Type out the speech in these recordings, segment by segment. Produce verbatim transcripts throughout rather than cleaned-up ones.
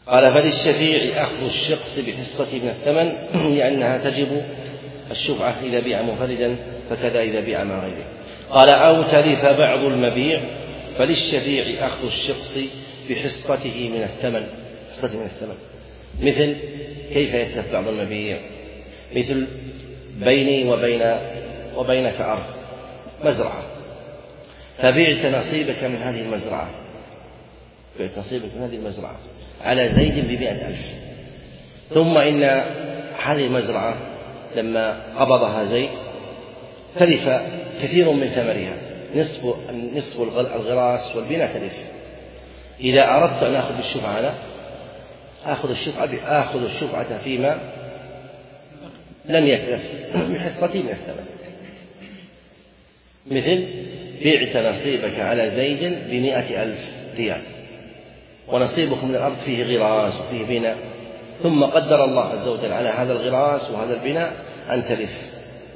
قال فللشفيع أخذ الشقص بحصة من الثمن لأنها تجب الشفعة إذا بيع منفردا فكذا إذا بيع مع غيره. قال أو تلف بعض المبيع فللشفيع أخذ الشقص بحصته من الثمن. حصته من الثمن مثل كيف يتلف بعض المبيع؟ مثل بيني وبين وبينك أرض مزرعة، فبعت نصيبك من هذه المزرعة بعت نصيبك من هذه المزرعة على زيد بمئة ألف، ثم إن هذه المزرعة لما قبضها زيد تلف كثير من ثمرها، نصف نصف الغراس والبناء تلف. إذا أردت أن آخذ بالشفعة أنا آخذ الشفعة آخذ الشفعة فيما لم يتلف بحصتي من الثمن. مثل بعت نصيبك على زيد بمئة ألف ريال ونصيبك من الأرض فيه غراس وفيه بناء، ثم قدر الله عز وجل على هذا الغراس وهذا البناء أن تلف،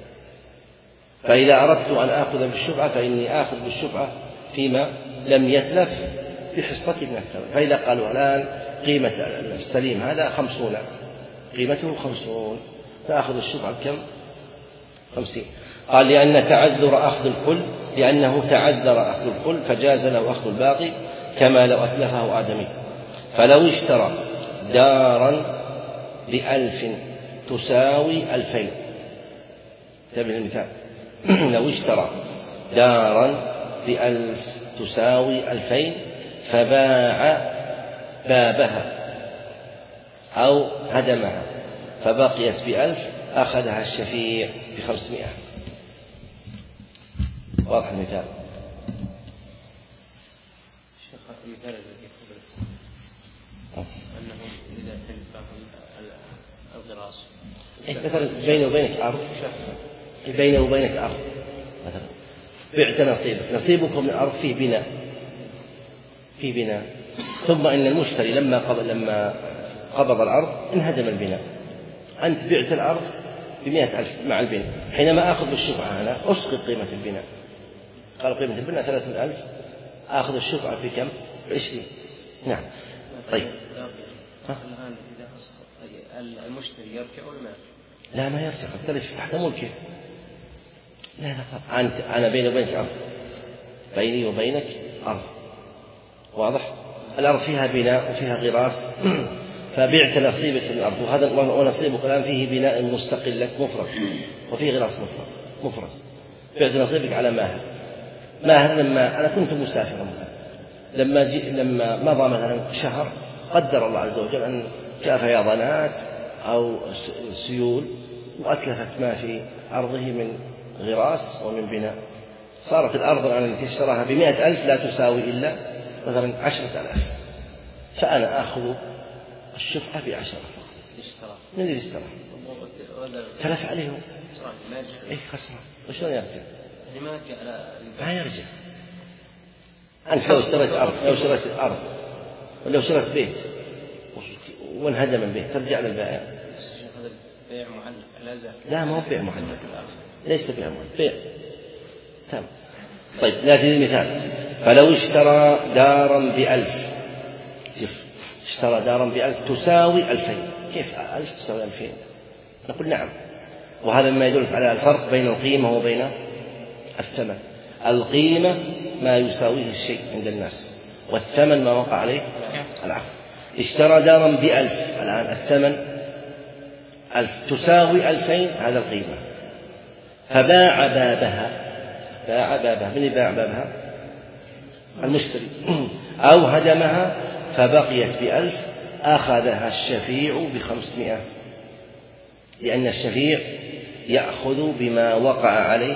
فإذا أردت أن آخذ بالشفعة فإني آخذ بالشفعة فيما لم يتلف بحصتي من الثمن. فإذا قالوا الآن قيمة السليم هذا خمسون، قيمته خمسون، فأخذ الشفعة بكم؟ خمسين. قال لأن تعذر أخذ الكل لأنه تعذر أخذ الكل فجاز له أخذ الباقي كما لو أتلفه آدمي. فلو اشترى دارا بألف تساوي ألفين، انتبه المثال، لو اشترى دارا بألف تساوي ألفين فباع بابها أو هدمها فبقيت بألف أخذها الشفيع بخمسمائة. واضح المثال؟ شيخ المثال الذي قبل أنه إذا تلف الغراس مثلا بيني وبينك أرض، بيني وبينك أرض مثلا بعت نصيبك، نصيبكم من الأرض فيه بناء فيه بناء ثم إن المشتري لما قبض لما قبض الأرض انهدم البناء، أنت بعت الأرض بمئة ألف مع البناء، حينما آخذ بالشفعة أنا أسقط قيمة البناء، قال قيمة البناء ثلاثة ألف، آخذ الشفعة في كم؟ عشرين. نعم. طيب الآن إذا أسقط المشتري يرجع ولا ما يرجع؟ لا ما يرجع، قد تلف تحت ملكه. لا لا أنت أنا بيني وبينك أرض، بيني وبينك أرض، واضح؟ الأرض فيها بناء وفيها غراس فبعت نصيبك من الأرض، وهذا ونصيبك الآن فيه بناء مستقل لك مفرز وفيه غراس مفرز، بعت نصيبك على ماهر. ماهر لما أنا كنت مسافرا لما جي لما مضى مثلا شهر قدر الله عز وجل أن جاء فيضانات أو سيول وأتلفت ما في أرضه من غراس ومن بناء، صارت الأرض الآن التي اشتراها بمئة ألف لا تساوي إلا مثلا عشرة آلاف، فأنا آخذ الشفعة بعشرة من اللي اشترى تلف عليه إيه خسران، وشلون يرجع؟ ما يرجع. أنت لو اشتريت أرض لو اشتريت أرض ولو اشتريت بيت وانهدم البيت ترجع للبائع. هذا بيع معلق لا ما هو بيع معلق، ليس بيع معلق، بيع تمام. طيب نأتي للمثال. فلو اشترى دارا بألف، شوف اشترى دارا بألف تساوي ألفين، كيف ألف تساوي ألفين؟ نقول نعم، وهذا ما يدل على الفرق بين القيمة وبين الثمن. القيمة ما يساويه الشيء عند الناس، والثمن ما وقع عليه العقد. اشترى دارا بألف، الآن الثمن ألف تساوي ألفين، هذا القيمة، فباع بابها، باع بابها، من باع بابها؟ المشتري، أو هدمها فبقيت بألف أخذها الشفيع بخمسمائة، لأن الشفيع يأخذ بما وقع عليه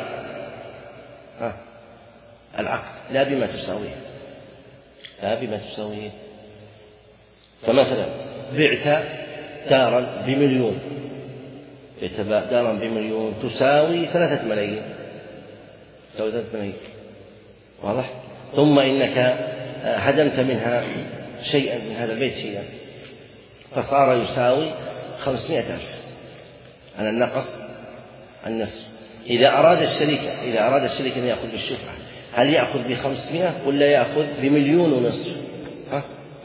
العقد لا بما تساويه، لا بما تساويه. فمثلا بعت دارا بمليون، بعت دارا بمليون تساوي ثلاثة ملايين، تساوي ثلاثة ملايين، واضح؟ ثم إنك هدمت منها شيئا من هذا البيت شيئا فصار يساوي خمسمائة ألف، على النقص النصف. إذا أراد الشريك إذا أراد الشريك أن يأخذ بالشفعة هل يأخذ بخمسمائة ولا يأخذ بمليون ونصف؟ ها؟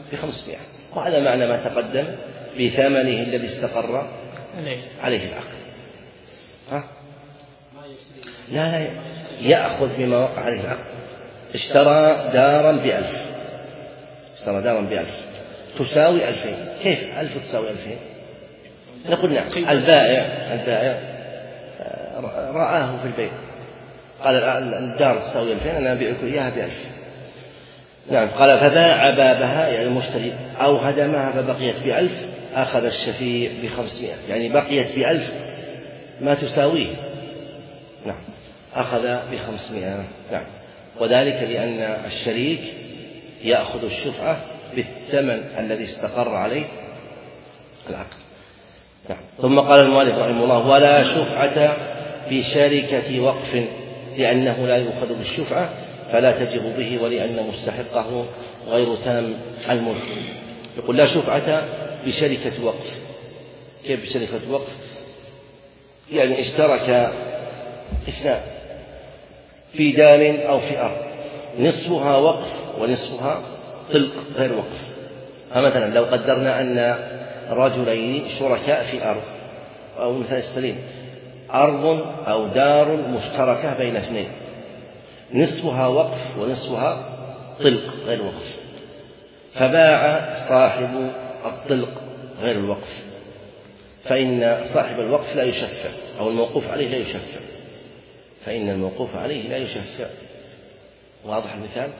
بخمسمائة، وهذا معنى ما تقدم بثمنه الذي استقر عليه العقد. ها؟ لا لا يأخذ بما وقع عليه العقد. اشترى دارا بألف، اشترى دارا بألف تساوي ألفين. كيف ألف تساوي ألفين؟ نقول نعم، البائع البائع رآه في البيع قال الدار تساوي ألفين، أنا أبيعك إياها بألف. نعم، قال فباع بابها يعني المشتري أو هدمها فبقيت بألف، أخذ الشفيع بخمسمائة، يعني بقيت بألف ما تساويه. نعم، أخذ بخمسمائة. نعم، وذلك لأن الشريك يأخذ الشفعة بالثمن الذي استقر عليه العقد. نعم. ثم قال المؤلف رحمه الله: ولا شفعة بشركة وقف، لأنه لا يؤخذ بالشفعة فلا تجب به، ولأن مستحقه غير تام الملك. يقول لا شفعة بشركة وقف. كيف بشركة وقف؟ يعني اشترك اثنان في دار أو في أرض، نصفها وقف ونصفها طلق غير وقف. فمثلا لو قدرنا أن رجلين شركاء في أرض، أو مثال السليم أرض أو دار مشتركة بين اثنين، نصفها وقف ونصفها طلق غير وقف، فباع صاحب الطلق غير الوقف، فإن صاحب الوقف لا يشفع، أو الموقوف عليه لا يشفع، فإن الموقوف عليه لا يشفع. واضح المثال؟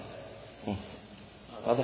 واضح؟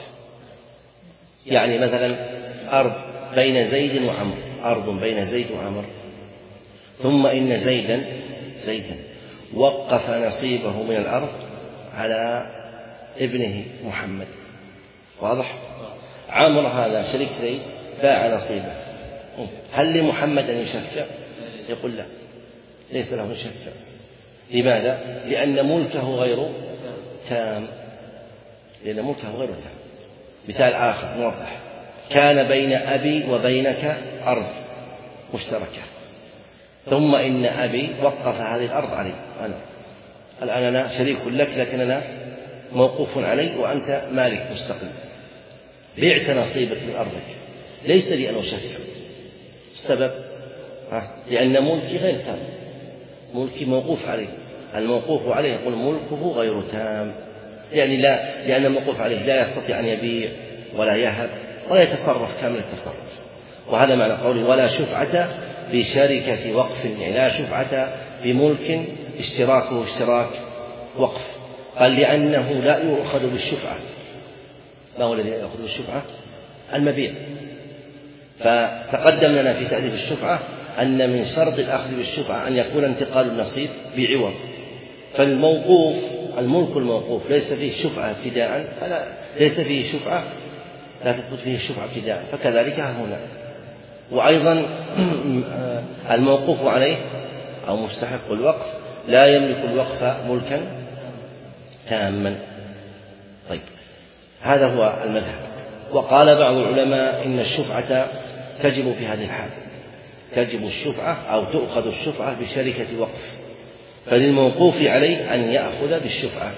يعني مثلا أرض بين زيد وعمر، أرض بين زيد وعمر، ثم إن زيدا زيدا وقف نصيبه من الأرض على ابنه محمد. واضح؟ عمر هذا شريك زيد باع نصيبه، هل لمحمد أن يشفع؟ يقول لا، ليس له يشفع. لماذا؟ لأن ملكه غير تام، لأن ملكه غير تام. مثال آخر نوضح: كان بين أبي وبينك أرض مشتركة، ثم إن أبي وقف هذه الأرض علي، أنا الآن أنا شريك لك لكن أنا موقوف علي وأنت مالك مستقل، بعت نصيبك من أرضك، ليس لي أن أشفع. السبب لأن ملكي غير تام، ملكي موقوف عليه، الموقوف عليه يقول ملكه غير تام، يعني لا، لأن الموقوف عليه لا يستطيع أن يبيع ولا يهب ولا يتصرف كامل التصرف. وهذا معنى قوله ولا شفعة بشركة وقف، يعني لا شفعة بملك اشتراكه اشتراك وقف. قال لأنه لا يؤخذ بالشفعة. ما هو الذي يأخذ بالشفعة؟ المبيع. فتقدم لنا في تعريف الشفعة أن من شرط الأخذ بالشفعة أن يكون انتقال النصيب بعوض، فالموقوف الملك الموقوف ليس فيه شفعة ابتداء، فلا ليس فيه شفعة، لا تثبت فيه الشفعة ابتداء، فكذلك هنا. وأيضا الموقوف عليه أو مستحق الوقف لا يملك الوقف ملكا تاما. طيب، هذا هو المذهب. وقال بعض العلماء إن الشفعة تجب في هذه الحال، تجب الشفعة أو تؤخذ الشفعة بشركة وقف، فللموقوف عليه أن يأخذ بالشفعة،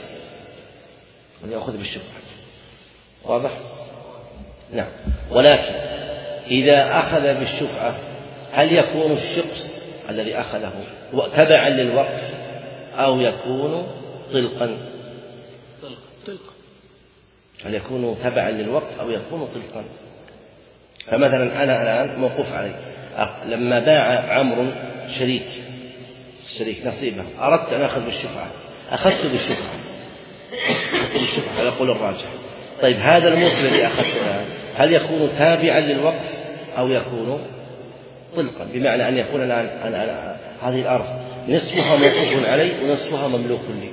أن يأخذ بالشفعة. واضح؟ نعم. ولكن إذا أخذ بالشفعة هل يكون الشخص الذي أخذه تبعا للوقف أو يكون طلقا؟ طلق. هل يكون تبعا للوقف أو يكون طلقا؟ فمثلا أنا الآن موقوف علي، لما باع عمرو شريك شريك نصيبه، أردت أن أخذ بالشفعة، أخذت بالشفعة، أخذت بالشفعة على قول الراجح. طيب، هذا الملك الذي أخذته الآن هل يكون تابعا للوقف أو يكون طلقا؟ بمعنى أن يكون الآن أنا أنا هذه الأرض نصفها موقوف علي ونصفها مملوك لي.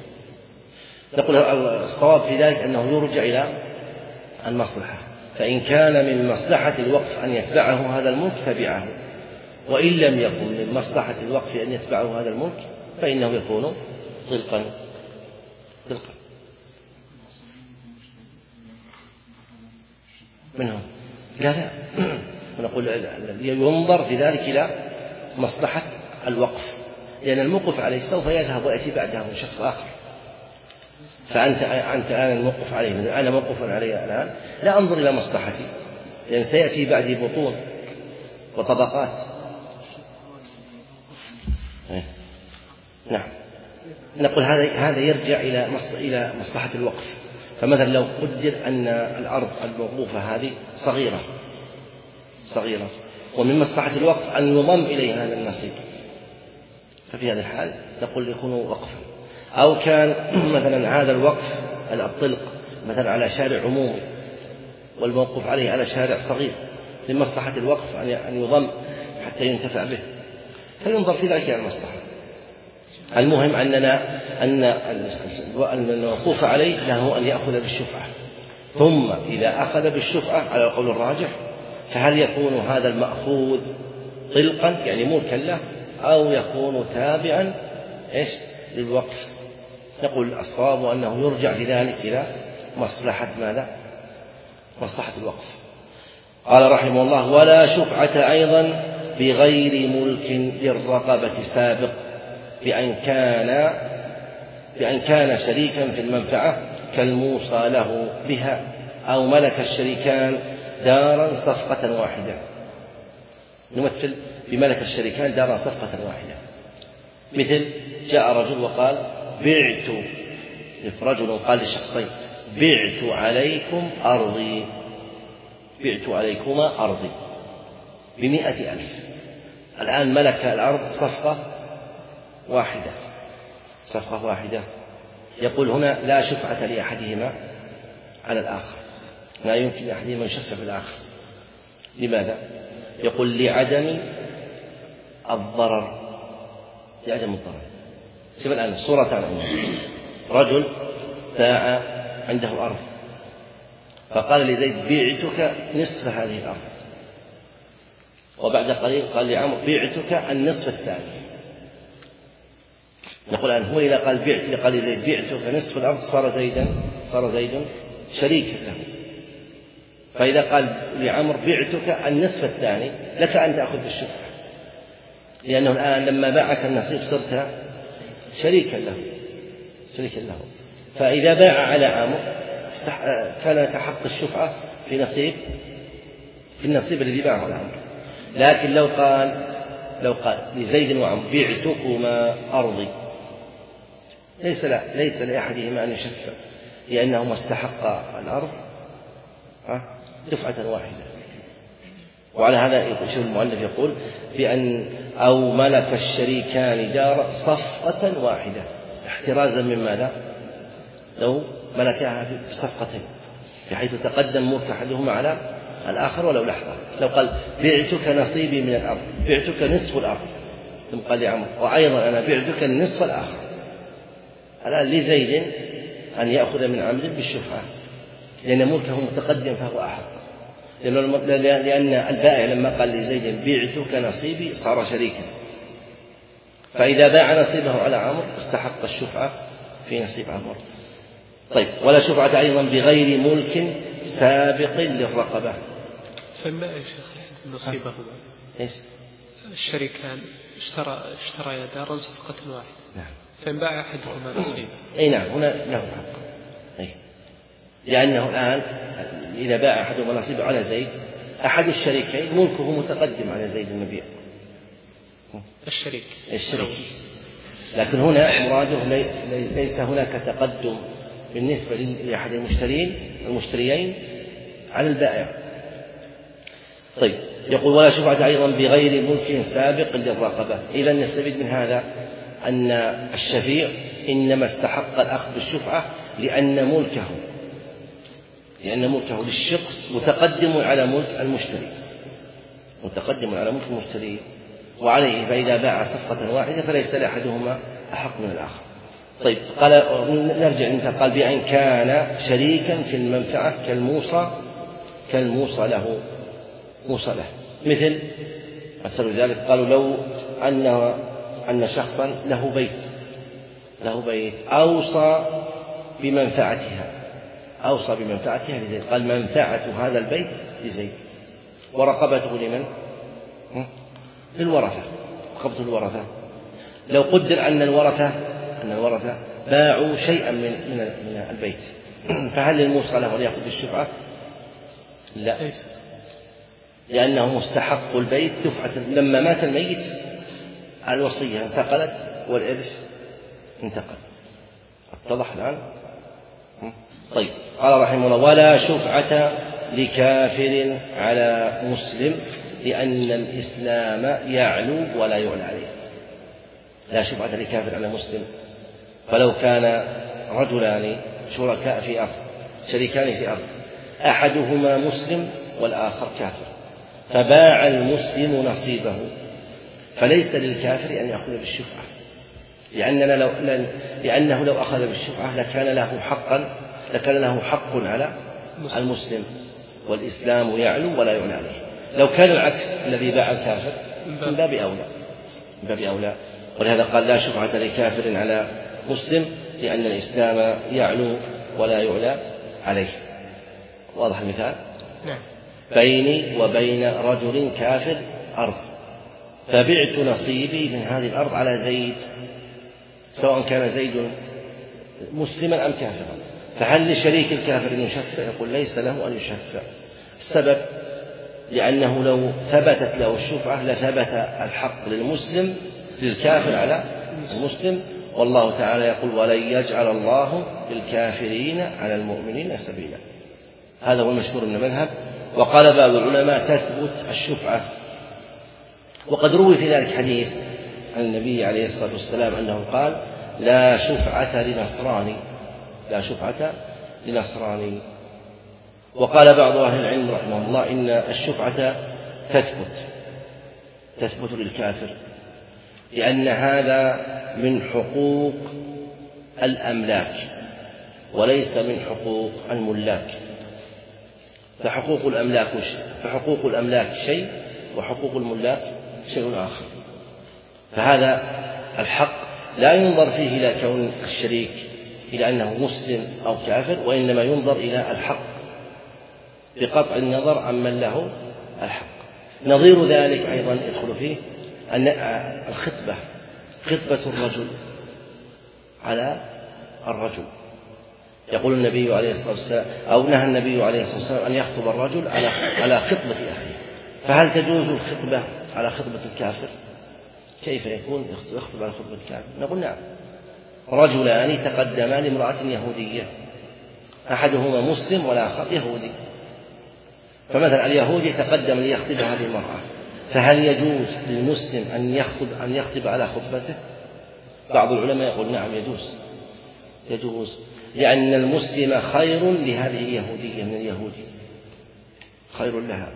نقول الصواب في ذلك أنه يرجع إلى المصلحة، فإن كان من مصلحة الوقف أن يتبعه هذا الملك تبعه، وإن لم يكن من مصلحة الوقف أن يتبعه هذا الملك فإنه يكون طلقا طلقا منهم. لا لا نقول ينظر في ذلك إلى مصلحة الوقف، لأن الموقف عليه سوف يذهب ويأتي بعده شخص آخر، فأنت أنت الآن الموقف عليه، أنا موقف عليه الآن، لا أنظر إلى مصلحتي، لأن سيأتي بعدي بطون وطبقات. نعم، نقول هذا هذا يرجع إلى إلى مصلحة الوقف. فمثلا لو قدر أن الأرض الموقوفة هذه صغيرة صغيرة ومن مصلحة الوقف أن يضم إليها هذا النصيب، ففي هذا الحال نقول يكون وقفا. أو كان مثلا هذا الوقف الطلق مثلا على شارع عمومي والموقوف عليه على شارع صغير، من مصلحة الوقف أن يضم حتى ينتفع به، فينظر في ذلك على المصلحة. المهم أننا أن الموقوف عليه له أن يأخذ بالشفعة، ثم إذا أخذ بالشفعة على القول الراجح فهل يكون هذا المأخوذ طلقا يعني ملكا له أو يكون تابعا إيش للوقف؟ نقول الصواب أنه يرجع في ذلك إلى مصلحة ماذا؟ مصلحة الوقف. قال رحمه الله: ولا شفعة أيضا بغير ملك للرقبة سابق بأن كان بأن كان شريكا في المنفعة كالموصى له بها، أو ملك الشريكان دارا صفقة واحدة. نمثل بملك الشريكان دارا صفقة واحدة، مثل جاء رجل وقال: بعت، رجل قال لشخصين: بعت عليكم أرضي، بعت عليكما أرضي بمئة ألف. الآن ملك الأرض صفقة واحدة صفقة واحدة يقول هنا لا شفعة لأحدهما على الآخر، لا يمكن لأحدهما يشفع بالآخر. لماذا؟ يقول لعدم الضرر، لعدم الضرر. شوف الآن الصورة عندنا: رجل باع عنده أرض فقال لزيد: بعتك نصف هذه الأرض، وبعد قليل قال لعمرو: بعتك النصف الثاني. نقول الآن هو إذا قال بعت إذا قال لزيد بعتك نصف الأرض صار زيدا صار زيد شريكا له. فإذا قال لعمرو: بعتك النصف الثاني، لك أن تأخذ بالشفعة، لأنه الآن لما باعك النصيب صرت شريكا له شريكا له. فإذا باع على عمرو كان يتحقق الشفعة في نصيب في النصيب الذي باعه على عمرو. لكن لو قال لو قال لزيد وعمرو: بعتكما أرضي، ليس لا ليس لأحدهما أن يشفع، لأنهما استحقا الأرض دفعة واحدة. وعلى هذا شوف المؤلف يقول: بأن أو ملك الشريكان دار صفقة واحدة، احترازا من ماذا؟ لو ملكها بصفقتين بحيث تقدم ملك أحدهما على الآخر ولو لحظة. لو قال: بعتك نصيبي من الأرض، بعتك نصف الأرض، ثم قال لعمرو: وأيضا أنا بعتك النصف الآخر، الآن لزيد أن يأخذ من عمرو بالشفعة، لأن ملكه متقدم فهو أحق، لأن البائع لما قال لزيد: بعتك نصيبي صار شريكا، فإذا باع نصيبه على عمرو استحق الشفعة في نصيب عمرو. طيب: ولا شفعة أيضا بغير ملك سابق للرقبة. فما يا شيخ نصيبه إيش؟ الشريكان اشترى اشترى دارا صفقة واحدة. نعم. فإن باع أحدهما نصيبه. أي نعم، هنا له حق. أي. لأنه الآن إذا باع أحدهما نصيبه على زيد، أحد الشريكين ملكه متقدم على زيد المبيع. الشريك. الشريك. لكن هنا مراده ليس هناك تقدم بالنسبة لأحد المشترين المشتريين على البائع. طيب: يقول: ولا شفعة أيضا بغير ملك سابق للرقبة. إذا نستفيد من هذا أن الشفيع إنما استحق الأخذ بالشفعة لأن ملكه لأن ملكه للشخص متقدم على ملك المشتري متقدم على ملك المشتري وعليه، فإذا باع صفقة واحدة فليس لأحدهما أحق من الآخر. طيب، قال نرجع انت قال: بأن كان شريكا في المنفعة كالموصى كالموصى له موصى له. مثل مثل ذلك قالوا: لو أن أن شخصا له بيت له بيت أوصى بمنفعتها أوصى بمنفعتها لزيد، قال: منفعة هذا البيت لزيد ورقبته لمن؟ للورثة، رقبته الورثة. لو قدر أن الورثة أن الورثة باعوا شيئا من من من البيت، فهل للموصى له أن يأخذ بالشفعة؟ لا، لأنه مستحق البيت دفعة. لما مات الميت الوصية انتقلت والإرث انتقل. اتضح الآن؟ طيب، قال رحمه الله: ولا شفعة لكافر على مسلم لأن الإسلام يعلو ولا يعلى عليه. لا شفعة لكافر على مسلم. فلو كان رجلان شركاء في أرض، شريكان في أرض، أحدهما مسلم والآخر كافر، فباع المسلم نصيبه، فليس للكافر أن يأخذ بالشفعة، لأننا لو لأنه لو أخذ بالشفعة لكان له حقا لكان له حق على المسلم، والإسلام يعلو ولا يعلى عليه. لو كان العكس، الذي باع الكافر، من باب أولى من باب أولى ولهذا قال: لا شفعة لكافر على مسلم لأن الإسلام يعلو ولا يعلى عليه. واضح المثال؟ نعم. بيني وبين رجل كافر أرض، فبعت نصيبي من هذه الأرض على زيد، سواء كان زيد مسلما أم كافرا، فهل لشريك الكافر أن يشفع؟ يقول: ليس له أن يشفع. السبب لأنه لو ثبتت له الشفعة لثبت الحق للمسلم للكافر على المسلم، والله تعالى يقول: ولن يجعل الله للكافرين على المؤمنين سبيلا. هذا هو المشهور من المذهب. وقال بعض العلماء: تثبت الشفعة. وقد روي في ذلك حديث عن النبي عليه الصلاة والسلام أنه قال: لا شفعة لنصراني لا شفعة لنصراني. وقال بعض أهل العلم رحمه الله: إن الشفعة تثبت تثبت للكافر، لأن هذا من حقوق الأملاك وليس من حقوق الملاك. فحقوق الأملاك فحقوق الأملاك شيء، وحقوق الملاك شيء آخر. فهذا الحق لا ينظر فيه إلى كون الشريك إلى أنه مسلم أو كافر، وإنما ينظر إلى الحق بقطع النظر عمن له الحق. نظير ذلك أيضا يدخل فيه أن الخطبة خطبة الرجل على الرجل. يقول النبي عليه الصلاة والسلام أو نهى النبي عليه الصلاة والسلام أن يخطب الرجل على على خطبة أخيه، فهل تجوز الخطبة على خطبة الكافر؟ كيف يكون يخطب على خطبة الكافر؟ نقول: نعم. رجلان تقدما لامرأة يهودية، أحدهما مسلم والآخر يهودي، فمثلا اليهودي تقدم ليخطب هذه المرأة، فهل يجوز للمسلم أن يخطب أن يخطب على خطبته؟ بعض العلماء يقول: نعم، يجوز يجوز لأن المسلم خير لهذه اليهودية من اليهودي، خير لها.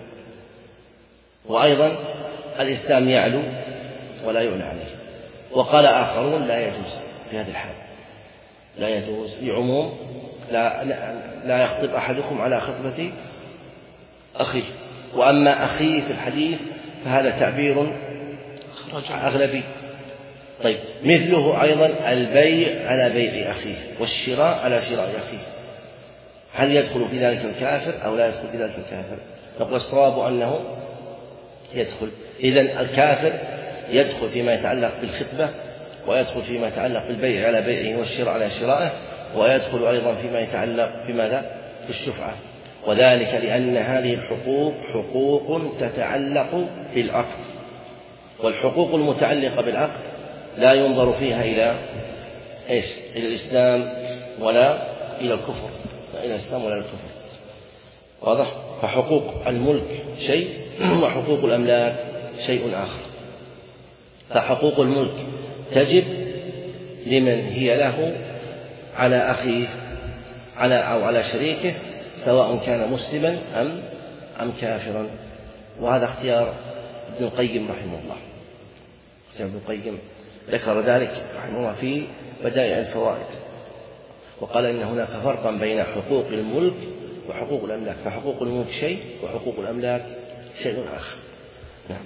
وأيضا الإسلام يعلو ولا يعلى عليه. وقال آخرون: لا يجوز في هذه الحال، لا يجوز لعموم لا, لا يخطب أحدكم على خطبة أخيه. وأما أخيه في الحديث فهذا تعبير أغلبي. طيب، مثله أيضا البيع على بيع أخيه والشراء على شراء أخيه، هل يدخل في ذلك الكافر أو لا يدخل في ذلك الكافر؟ نقول: الصواب أنه يدخل. إذن الكافر يدخل فيما يتعلق بالخطبة، ويدخل فيما يتعلق بالبيع على بيعه والشراء على شرائه، ويدخل أيضا فيما يتعلق بماذا؟ بالشفعة. وذلك لأن هذه الحقوق حقوق تتعلق بالعقد، والحقوق المتعلقة بالعقد لا ينظر فيها إلى إيش؟ إلى الإسلام ولا إلى الكفر، لا إلى الإسلام ولا الكفر. واضح؟ فحقوق الملك شيء، وحقوق الأملاك شيء آخر. فحقوق الملك تجب لمن هي له على أخيه على أو على شريكه، سواء كان مسلما أم أم كافرا. وهذا اختيار ابن القيم رحمه الله. اختيار ابن القيم ذكر ذلك رحمه الله في بدائع الفوائد، وقال إن هناك فرقا بين حقوق الملك وحقوق الأملاك، فحقوق الملك شيء وحقوق الأملاك شيء آخر. نعم.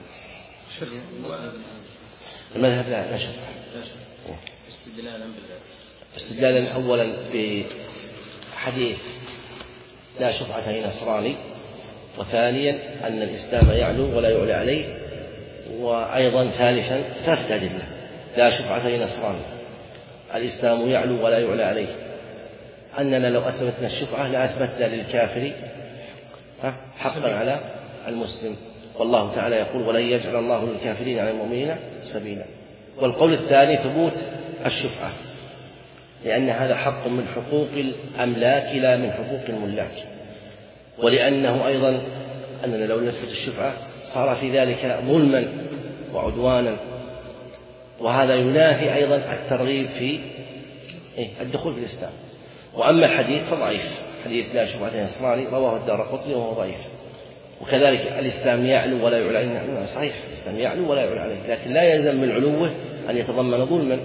المذهب لا لا شرح. استدلالا استدلالا أولا بحديث لا شفعة لنصراني، وثانيا أن الإسلام يعلو ولا يعلى عليه، وأيضا ثالثا ثالث أدلة: لا شفعة لنصراني، الإسلام يعلو ولا يعلى عليه، أننا لو أثبتنا الشفعة لأثبتنا للكافر حقا على المسلم. والله تعالى يقول ولن يجعل الله للكافرين على المؤمنين سبيلا. والقول الثاني ثبوت الشفعة، لأن هذا حق من حقوق الأملاك لا من حقوق الملاك، ولأنه أيضا أننا لو نثبت الشفعة صار في ذلك ظلما وعدوانا، وهذا ينافي أيضا الترغيب في الدخول في الإسلام. وأما الحديث فضعيف، حديث لا شفعة نصراني رواه الدارقطني وهو ضعيف. وكذلك الإسلام يعلو ولا يعلى عليه، صحيح الإسلام يعلو ولا يعلى عليه، لكن لا يلزم من علوه أن يتضمن ظلما.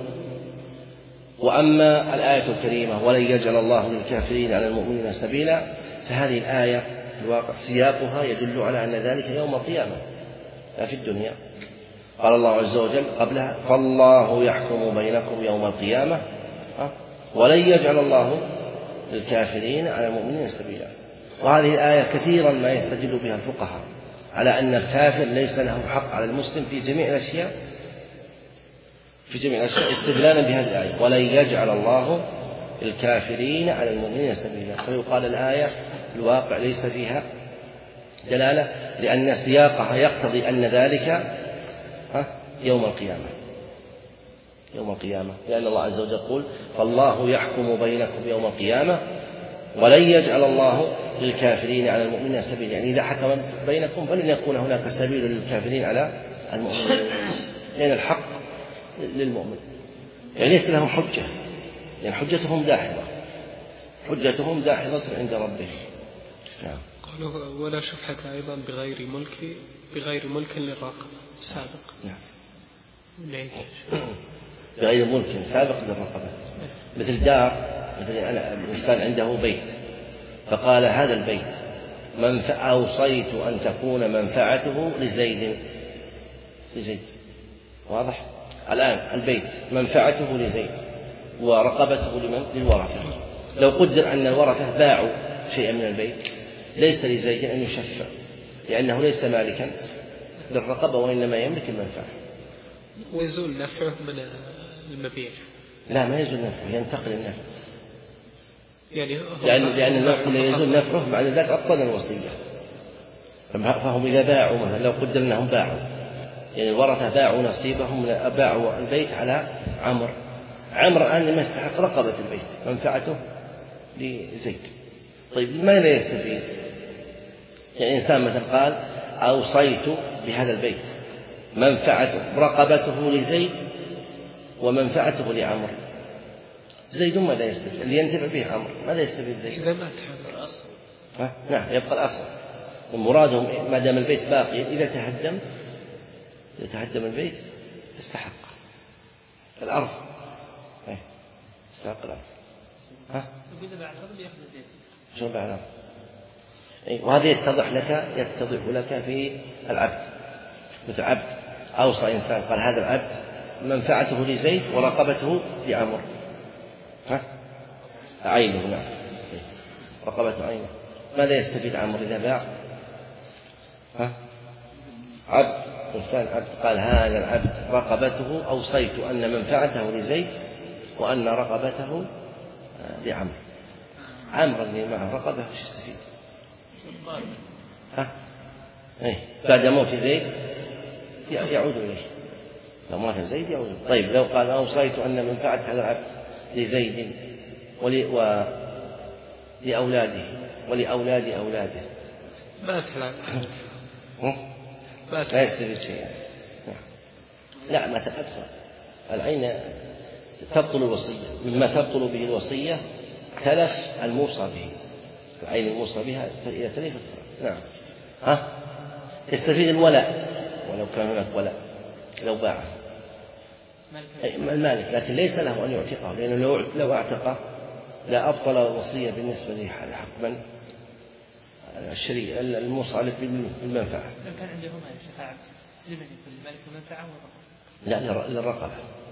وأما الآية الكريمة ولن يجعل الله للكافرين على المؤمنين سبيلا، فهذه الآية في الواقع سياقها يدل على أن ذلك يوم القيامة لا في الدنيا. قال الله عز وجل قبلها فالله يحكم بينكم يوم القيامة ولن يجعل الله للكافرين على المؤمنين سبيلا. وهذه الآية كثيرا ما يستدل بها الفقهاء على أن الكافر ليس له حق على المسلم في جميع الأشياء في جميع الأشياء استدلالا بهذه الآية ولن يجعل الله للكافرين على المؤمنين سبيلا. فيقال الآية الواقع ليس فيها دلالة، لأن سياقها يقتضي أن ذلك يوم القيامة يوم القيامة لأن الله عز وجل يقول فالله يحكم بينكم يوم القيامة ولن يجعل الله للكافرين على المؤمنين سبيلا. يعني إذا حكم بينكم فلن يكون هناك سبيل للكافرين على المؤمنين، لأن الحق للمؤمن، يعني ليس لهم حجة، لأن حجتهم داحضة حجتهم داحضة عند ربهم. نعم. قالوا ولا شفعة أيضا بغير ملك بغير ملك للراقب سابق. نعم. ليه؟ بغير ملك سابق للرقبة، مثل دار، مثل أنا الإنسان عنده بيت فقال هذا البيت منف... أوصيت أن تكون منفعته لزيد لزيد واضح؟ الآن البيت منفعته لزيد ورقبته لمن؟ للورثة. لو قدر أن الورثة باعوا شيئا من البيت ليس لزيد أن يشفع، لأنه ليس مالكا للرقبة وإنما يملك المنفعة. ويزول نفعه من المبيع؟ لا، ما يزول نفعه، ينتقل النفع، يعني لأن لأن النفع يزول نفعه بعد ذلك أبطل الوصية. فهم إذا باعوا مثلا لو قدر أنهم باعوا، يعني الورثة باعوا نصيبهم، باعوا البيت على عمر عمر الآن لما يستحق رقبة البيت منفعته لزيد. طيب ماذا يستفيد؟ يعني إنسان مثلا قال أوصيت بهذا البيت منفعته رقبته لزيد ومنفعته لعمر، زيد ماذا يستفيد؟ اللي ينتفع به عمر، ماذا يستفيد زيد؟ إذا مات الأصل. نعم، يبقى الأصل. مرادهم ما دام البيت باقي، إذا تهدم إذا تهدم البيت تستحق الأرض، تستحق الأرض. ها؟ وإذا باع الأرض يأخذ زيد. شو باع الأرض؟ وهذا يتضح لك يتضح لك في العبد، مثل عبد أوصى إنسان قال هذا العبد منفعته لزيد ورقبته لعمر، ها؟ عينه، نعم، رقبته عينه. ماذا يستفيد عمر إذا باع؟ ها؟ عبد إنسان عبد قال هذا العبد رقبته أوصيت أن منفعته لزيد وأن رقبته لعمر. عمر اللي معه رقبة وش يستفيد؟ ها؟ إيه؟ بعد موت زيد يعود إليه، لو مات زيد يعود. طيب لو قال أوصيت أن منفعة هذا العبد لزيد ولأولاده ولأولاد أولاده ما تحلال لا يستفيد شيئا. لا، ما تأثر العين تبطل الوصية، مما تبطل به الوصية تلف الموصى به، العين الموصى بها إذا تلفت. نعم. ها؟ يستفيد الولاء ولو كان هناك ولاء لو باعه المالك، لكن ليس له أن يعتقه، لأنه لو لو اعتقه لا أبطل الوصية بالنسبة لحق من الشريك الموصى بالمنفعة. لو كان عندهما شفاعة لمن يكون المالك المنفعة والرقبة؟ لا، للرقبة